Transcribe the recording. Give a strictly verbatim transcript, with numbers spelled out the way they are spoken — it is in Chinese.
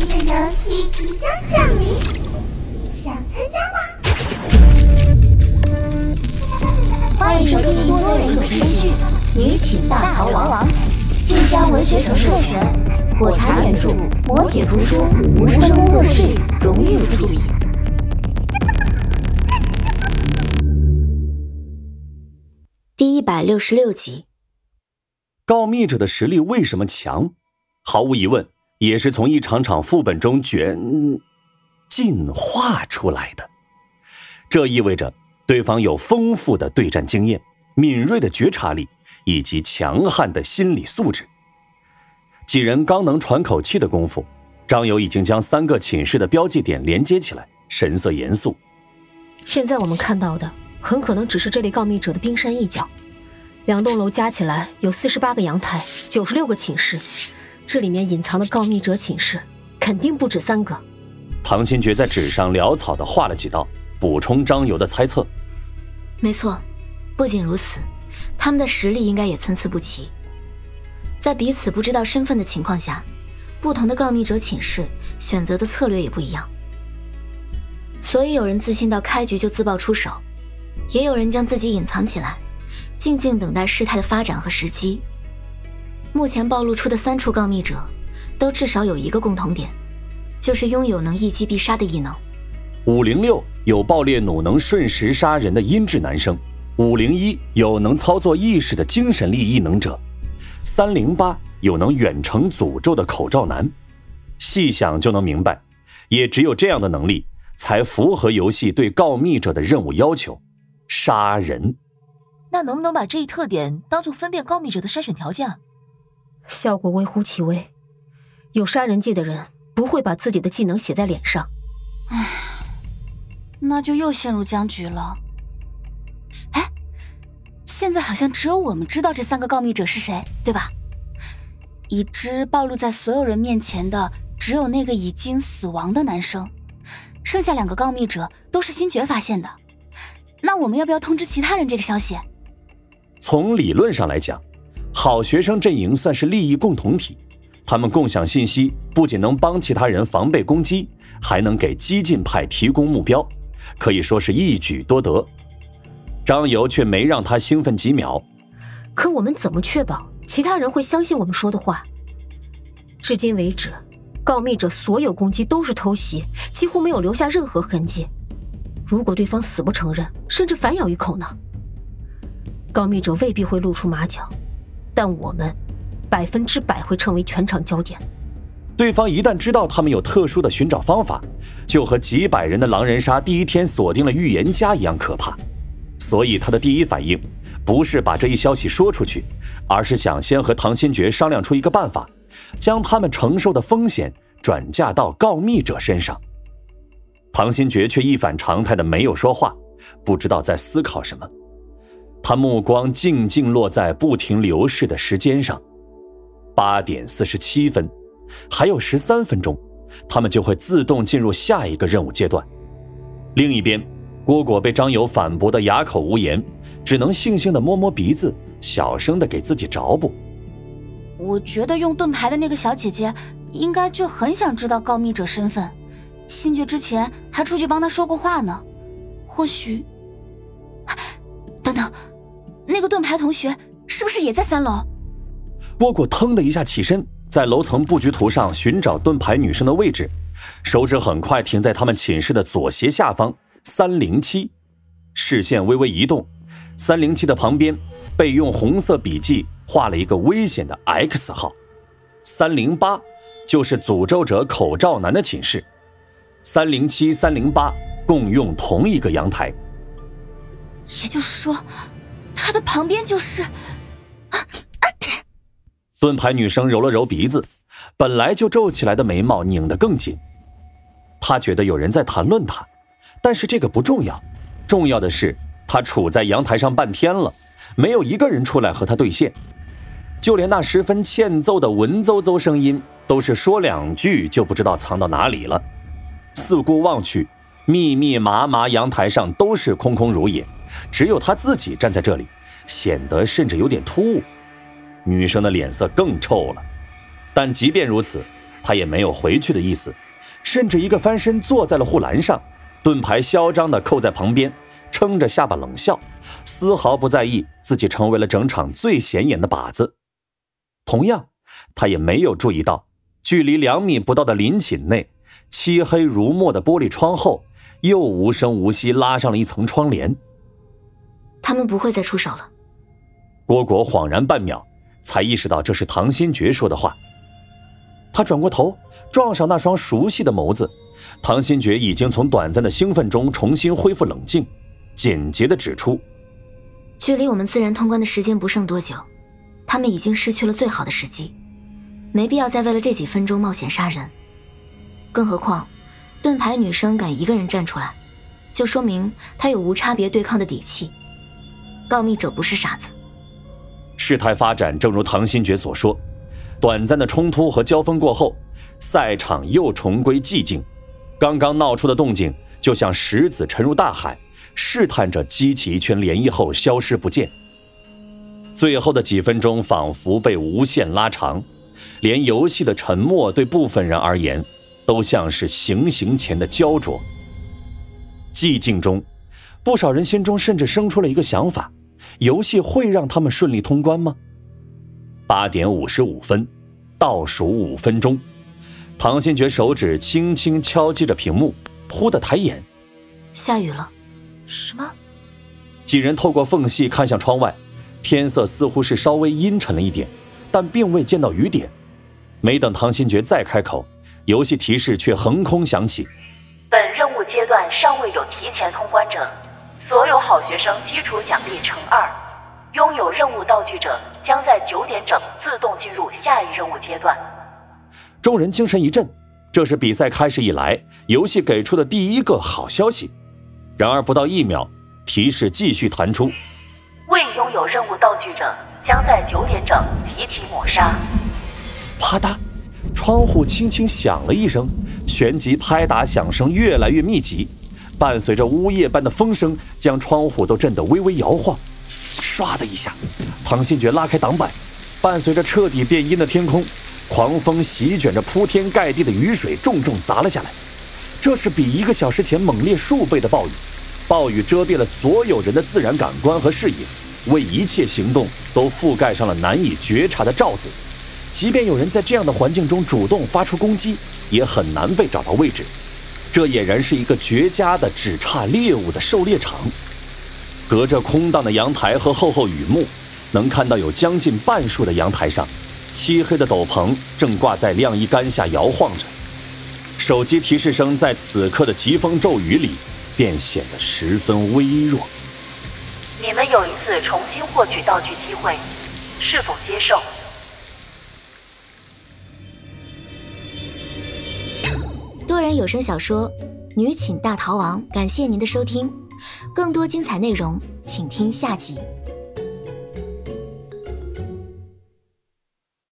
这个游戏即将降临，想参加吗？ 欢迎收听多人有声剧《女寝大逃亡》，晋江文学城授权，火柴原著，磨铁图书，无声工作室荣誉出品。第一百六十六集。 告密者的实力为什么强？毫无疑问，也是从一场场副本中卷进化出来的。这意味着对方有丰富的对战经验、敏锐的觉察力以及强悍的心理素质。几人刚能喘口气的功夫，张友已经将三个寝室的标记点连接起来，神色严肃。 现在我们看到的很可能只是这类告密者的冰山一角。两栋楼加起来有四十八个阳台，九十六个寝室，这里面隐藏的告密者寝室肯定不止三个。 唐新觉在纸上潦草地画了几道，补充张游的猜测。 没错，不仅如此，他们的实力应该也参差不齐。在彼此不知道身份的情况下，不同的告密者寝室选择的策略也不一样。所以有人自信到开局就自爆出手，也有人将自己隐藏起来，静静等待事态的发展和时机。目前暴露出的三处告密者都至少有一个共同点，就是拥有能一击必杀的异能。 五零六有爆裂弩能瞬时杀人的阴质男生，五零一有能操作意识的精神力异能者，三零八有能远程诅咒的口罩男。细想就能明白，也只有这样的能力才符合游戏对告密者的任务要求，杀人。 那能不能把这一特点当作分辨告密者的筛选条件啊？ 效果微乎其微，有杀人技的人不会把自己的技能写在脸上。 唉，那就又陷入僵局了。哎，现在好像只有我们知道这三个告密者是谁，对吧？已知暴露在所有人面前的只有那个已经死亡的男生，剩下两个告密者都是新觉发现的。那我们要不要通知其他人这个消息？ 从理论上来讲，好学生阵营算是利益共同体，他们共享信息，不仅能帮其他人防备攻击，还能给激进派提供目标，可以说是一举多得。张游却没让他兴奋几秒。 可我们怎么确保其他人会相信我们说的话？至今为止，告密者所有攻击都是偷袭，几乎没有留下任何痕迹。如果对方死不承认，甚至反咬一口呢？告密者未必会露出马脚，但我们百分之百会成为全场焦点。 对方一旦知道他们有特殊的寻找方法，就和几百人的狼人杀第一天锁定了预言家一样可怕。所以他的第一反应不是把这一消息说出去，而是想先和唐新觉商量出一个办法，将他们承受的风险转嫁到告密者身上。唐新觉却一反常态的没有说话，不知道在思考什么。他目光静静落在不停流逝的时间上，八点四十七分，还有十三分钟，他们就会自动进入下一个任务阶段。另一边，蝈蝈被张友反驳得哑口无言，只能悻悻地摸摸鼻子，小声地给自己找补。 我觉得用盾牌的那个小姐姐应该就很想知道告密者身份，新觉之前还出去帮他说过话呢。或许……等等，那个盾牌同学是不是也在三楼？ 蝈蝈腾的一下起身，在楼层布局图上寻找盾牌女生的位置，手指很快停在他们寝室的左斜下方三零七，视线微微移动，三零七的旁边被用红色笔记画了一个危险的 X 号，三零八就是诅咒者口罩男的寝室，三零七、三零八共用同一个阳台。 也就是说，他的旁边就是啊啊！ 盾牌女生揉了揉鼻子，本来就皱起来的眉毛拧得更紧。她觉得有人在谈论她，但是这个不重要，重要的是她处在阳台上半天了，没有一个人出来和她对线，就连那十分欠揍的文绉绉声音都是说两句就不知道藏到哪里了。四顾望去，密密麻麻阳台上都是空空如也，只有她自己站在这里，显得甚至有点突兀。女生的脸色更臭了，但即便如此， 他也没有回去的意思，甚至一个翻身坐在了护栏上，盾牌嚣张地扣在旁边，撑着下巴冷笑，丝毫不在意自己成为了整场最显眼的靶子。同样，他也没有注意到距离两米不到的林寝内，漆黑如墨的玻璃窗后又无声无息拉上了一层窗帘。 他们不会再出手了。 蝈蝈恍然半秒，才意识到这是唐新觉说的话。他转过头，撞上那双熟悉的眸子。唐新觉已经从短暂的兴奋中重新恢复冷静，简洁地指出： 距离我们自然通关的时间不剩多久，他们已经失去了最好的时机，没必要再为了这几分钟冒险杀人。更何况，盾牌女生敢一个人站出来，就说明她有无差别对抗的底气。告密者不是傻子。 事态发展正如唐新觉所说，短暂的冲突和交锋过后，赛场又重归寂静。刚刚闹出的动静就像石子沉入大海，试探着激起一圈涟漪后消失不见。最后的几分钟仿佛被无限拉长，连游戏的沉默对部分人而言都像是行刑前的焦灼。寂静中，不少人心中甚至生出了一个想法：游戏会让他们顺利通关吗？八点五十五分，倒数五分钟。唐新觉手指轻轻敲击着屏幕，忽地抬眼， 下雨了。 什么？ 几人透过缝隙看向窗外，天色似乎是稍微阴沉了一点，但并未见到雨点。没等唐新觉再开口，游戏提示却横空响起： 本任务阶段尚未有提前通关者，所有好学生基础奖励乘二，拥有任务道具者将在九点整自动进入下一任务阶段。 众人精神一振，这是比赛开始以来游戏给出的第一个好消息。然而不到一秒，提示继续弹出： 未拥有任务道具者将在九点整集体抹杀。 啪嗒，窗户轻轻响了一声，旋即拍打响声越来越密集，伴随着呜咽般的风声，将窗户都震得微微摇晃。唰的一下，唐新觉拉开挡板，伴随着彻底变阴的天空，狂风席卷着铺天盖地的雨水重重砸了下来。这是比一个小时前猛烈数倍的暴雨，暴雨遮蔽了所有人的自然感官和视野，为一切行动都覆盖上了难以觉察的罩子。即便有人在这样的环境中主动发出攻击，也很难被找到位置。这俨然是一个绝佳的只差猎物的狩猎场。隔着空荡的阳台和厚厚雨幕，能看到有将近半数的阳台上，漆黑的斗篷正挂在晾衣杆下摇晃着。手机提示声在此刻的疾风骤雨里便显得十分微弱。 你们有一次重新获取道具机会，是否接受？ 多人有声小说《女寝大逃亡》，感谢您的收听，更多精彩内容请听下集。